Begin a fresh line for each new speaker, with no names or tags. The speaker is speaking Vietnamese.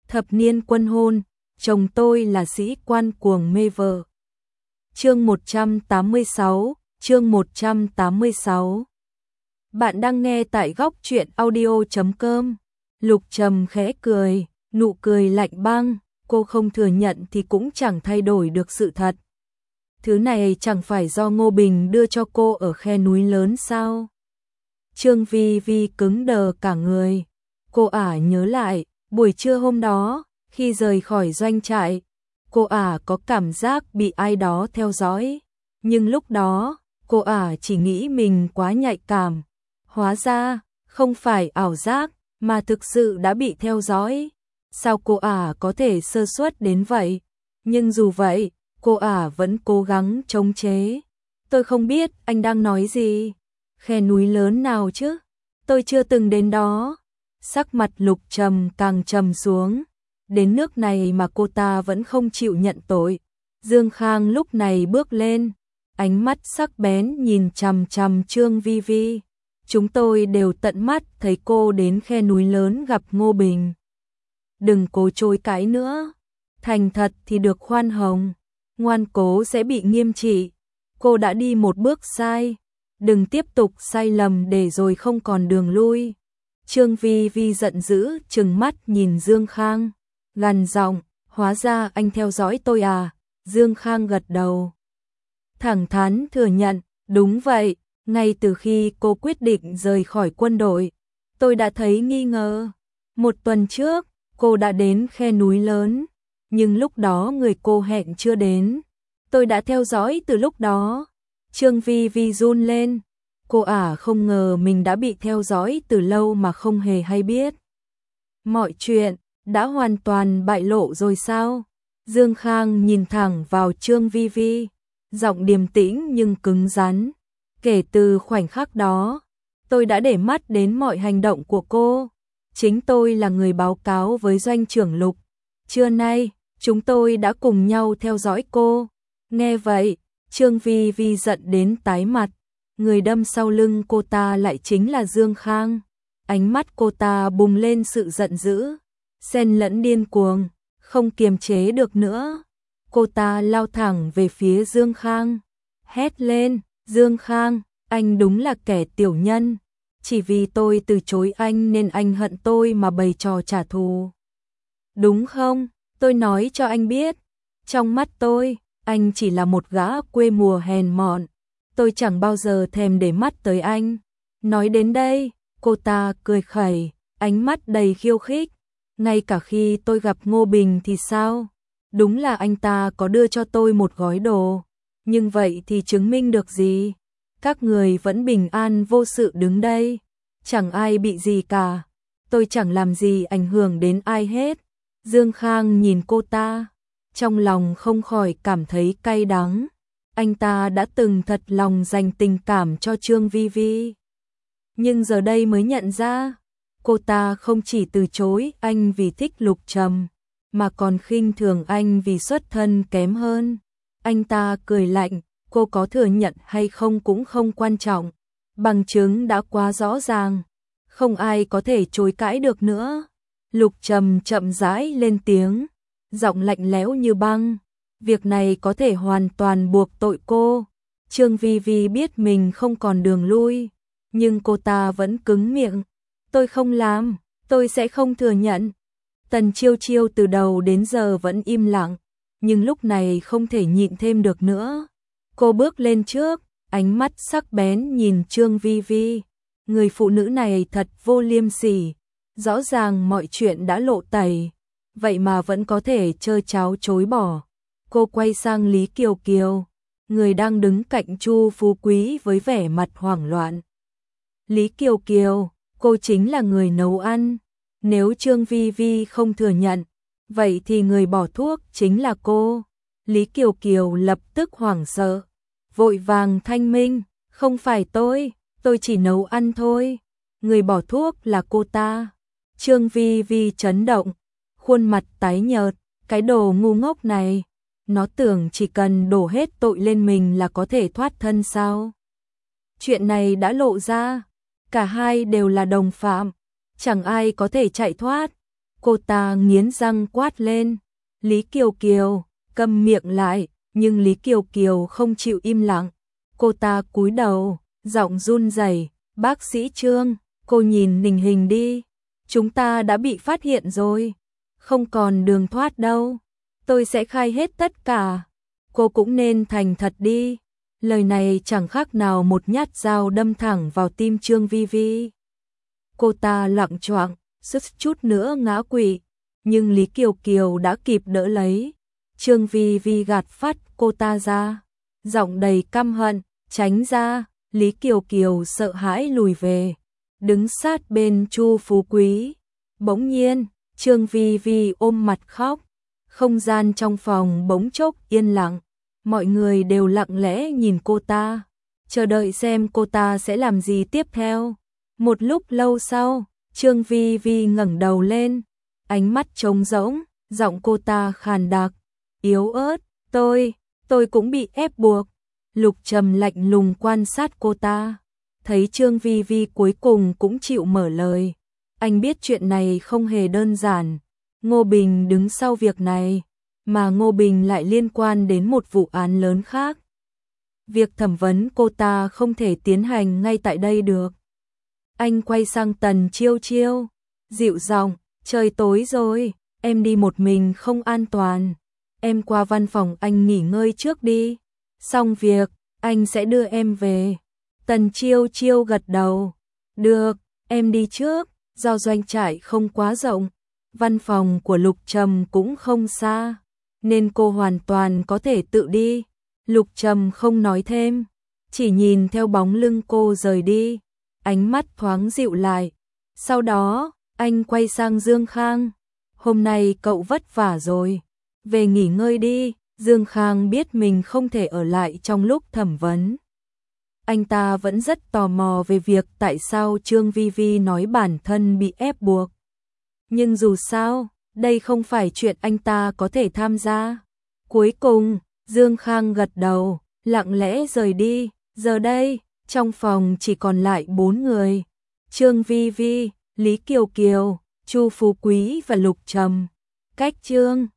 thập niên quân hôn, chồng tôi là sĩ quan cuồng mê vợ. Chương 186. Bạn đang nghe tại góc truyện audio.com. Lục Trầm khẽ cười, nụ cười lạnh băng, cô không thừa nhận thì cũng chẳng thay đổi được sự thật. Thứ này chẳng phải do Ngô Bình đưa cho cô ở khe núi lớn sao? Trương Vi Vi cứng đờ cả người. Cô ả nhớ lại, buổi trưa hôm đó, khi rời khỏi doanh trại, cô ả có cảm giác bị ai đó theo dõi. Nhưng lúc đó, cô ả chỉ nghĩ mình quá nhạy cảm. Hóa ra, không phải ảo giác, mà thực sự đã bị theo dõi. Sao cô ả có thể sơ suất đến vậy? Nhưng dù vậy, cô ả vẫn cố gắng chống chế. Tôi không biết anh đang nói gì. Khe núi lớn nào chứ? Tôi chưa từng đến đó. Sắc mặt Lục Trầm càng trầm xuống. Đến nước này mà cô ta vẫn không chịu nhận tội. Dương Khang lúc này bước lên, ánh mắt sắc bén nhìn chằm chằm Trương Vi Vi. Chúng tôi đều tận mắt thấy cô đến khe núi lớn gặp Ngô Bình. Đừng cố chối cãi nữa. Thành thật thì được khoan hồng, ngoan cố sẽ bị nghiêm trị. Cô đã đi một bước sai, đừng tiếp tục sai lầm để rồi không còn đường lui. Trương Vi Vi giận dữ trừng mắt nhìn Dương Khang, gằn giọng, hóa ra anh theo dõi tôi à? Dương Khang gật đầu, thẳng thắn thừa nhận, đúng vậy, ngay từ khi cô quyết định rời khỏi quân đội, tôi đã thấy nghi ngờ. Một tuần trước, cô đã đến khe núi lớn, nhưng lúc đó người cô hẹn chưa đến. Tôi đã theo dõi từ lúc đó. Trương Vi Vi run lên. Cô ả không ngờ mình đã bị theo dõi từ lâu mà không hề hay biết. Mọi chuyện đã hoàn toàn bại lộ rồi sao? Dương Khang nhìn thẳng vào Trương Vi Vi, giọng điềm tĩnh nhưng cứng rắn. Kể từ khoảnh khắc đó, tôi đã để mắt đến mọi hành động của cô. Chính tôi là người báo cáo với doanh trưởng Lục. Trưa nay, chúng tôi đã cùng nhau theo dõi cô. Nghe vậy, Trương Vi Vi giận đến tái mặt. Người đâm sau lưng cô ta lại chính là Dương Khang. Ánh mắt cô ta bùng lên sự giận dữ, xen lẫn điên cuồng, không kiềm chế được nữa. Cô ta lao thẳng về phía Dương Khang, hét lên, Dương Khang, anh đúng là kẻ tiểu nhân. Chỉ vì tôi từ chối anh nên anh hận tôi mà bày trò trả thù. Đúng không? Tôi nói cho anh biết, trong mắt tôi, anh chỉ là một gã quê mùa hèn mọn. Tôi chẳng bao giờ thèm để mắt tới anh. Nói đến đây, cô ta cười khẩy, ánh mắt đầy khiêu khích. Ngay cả khi tôi gặp Ngô Bình thì sao? Đúng là anh ta có đưa cho tôi một gói đồ. Nhưng vậy thì chứng minh được gì? Các người vẫn bình an vô sự đứng đây. Chẳng ai bị gì cả. Tôi chẳng làm gì ảnh hưởng đến ai hết. Dương Khang nhìn cô ta, trong lòng không khỏi cảm thấy cay đắng. Anh ta đã từng thật lòng dành tình cảm cho Trương Vi Vi. Nhưng giờ đây mới nhận ra, cô ta không chỉ từ chối anh vì thích Lục Trầm, mà còn khinh thường anh vì xuất thân kém hơn. Anh ta cười lạnh, cô có thừa nhận hay không cũng không quan trọng. Bằng chứng đã quá rõ ràng, không ai có thể chối cãi được nữa. Lục Trầm chậm rãi lên tiếng, giọng lạnh lẽo như băng. Việc này có thể hoàn toàn buộc tội cô. Trương Vi Vi biết mình không còn đường lui, nhưng cô ta vẫn cứng miệng. Tôi không làm, tôi sẽ không thừa nhận. Tần Chiêu Chiêu từ đầu đến giờ vẫn im lặng, nhưng lúc này không thể nhịn thêm được nữa. Cô bước lên trước, ánh mắt sắc bén nhìn Trương Vi Vi. Người phụ nữ này thật vô liêm sỉ. Rõ ràng mọi chuyện đã lộ tẩy, vậy mà vẫn có thể trơ tráo chối bỏ. Cô quay sang Lý Kiều Kiều, người đang đứng cạnh Chu Phú Quý với vẻ mặt hoảng loạn. Lý Kiều Kiều, cô chính là người nấu ăn. Nếu Trương Vi Vi không thừa nhận, vậy thì người bỏ thuốc chính là cô. Lý Kiều Kiều lập tức hoảng sợ, vội vàng thanh minh, không phải tôi chỉ nấu ăn thôi. Người bỏ thuốc là cô ta. Trương Vi Vi chấn động, khuôn mặt tái nhợt, cái đồ ngu ngốc này, nó tưởng chỉ cần đổ hết tội lên mình là có thể thoát thân sao? Chuyện này đã lộ ra, cả hai đều là đồng phạm, chẳng ai có thể chạy thoát. Cô ta nghiến răng quát lên. Lý Kiều Kiều, câm miệng lại, nhưng Lý Kiều Kiều không chịu im lặng. Cô ta cúi đầu, giọng run rẩy, "Bác sĩ Trương, cô nhìn tình hình đi, chúng ta đã bị phát hiện rồi, không còn đường thoát đâu. Tôi sẽ khai hết tất cả. Cô cũng nên thành thật đi." Lời này chẳng khác nào một nhát dao đâm thẳng vào tim Trương Vi Vi. Cô ta loạng choạng, suýt chút nữa ngã quỵ, nhưng Lý Kiều Kiều đã kịp đỡ lấy. Trương Vi Vi gạt phát cô ta ra, giọng đầy căm hận, "Tránh ra." Lý Kiều Kiều sợ hãi lùi về, đứng sát bên Chu Phú Quý. Bỗng nhiên, Trương Vi Vi ôm mặt khóc. Không gian trong phòng bỗng chốc yên lặng, mọi người đều lặng lẽ nhìn cô ta, chờ đợi xem cô ta sẽ làm gì tiếp theo. Một lúc lâu sau, Trương Vi Vi ngẩng đầu lên, ánh mắt trống rỗng, giọng cô ta khàn đặc, yếu ớt, tôi cũng bị ép buộc." Lục Trầm lạnh lùng quan sát cô ta, thấy Trương Vi Vi cuối cùng cũng chịu mở lời. Anh biết chuyện này không hề đơn giản, Ngô Bình đứng sau việc này, mà Ngô Bình lại liên quan đến một vụ án lớn khác. Việc thẩm vấn cô ta không thể tiến hành ngay tại đây được. Anh quay sang Tần Chiêu Chiêu, dịu giọng, "Trời tối rồi, em đi một mình không an toàn. Em qua văn phòng anh nghỉ ngơi trước đi. Xong việc, anh sẽ đưa em về." Tần Chiêu Chiêu gật đầu. "Được, em đi trước." Do doanh trại không quá rộng, văn phòng của Lục Trầm cũng không xa, nên cô hoàn toàn có thể tự đi. Lục Trầm không nói thêm, chỉ nhìn theo bóng lưng cô rời đi, ánh mắt thoáng dịu lại. Sau đó, anh quay sang Dương Khang. "Hôm nay cậu vất vả rồi, về nghỉ ngơi đi." Dương Khang biết mình không thể ở lại trong lúc thẩm vấn. Anh ta vẫn rất tò mò về việc tại sao Trương Vi Vi nói bản thân bị ép buộc. Nhưng dù sao, đây không phải chuyện anh ta có thể tham gia. Cuối cùng, Dương Khang gật đầu, lặng lẽ rời đi. Giờ đây, trong phòng chỉ còn lại 4 người. Trương Vi Vi, Lý Kiều Kiều, Chu Phú Quý và Lục Trầm. Cách Trương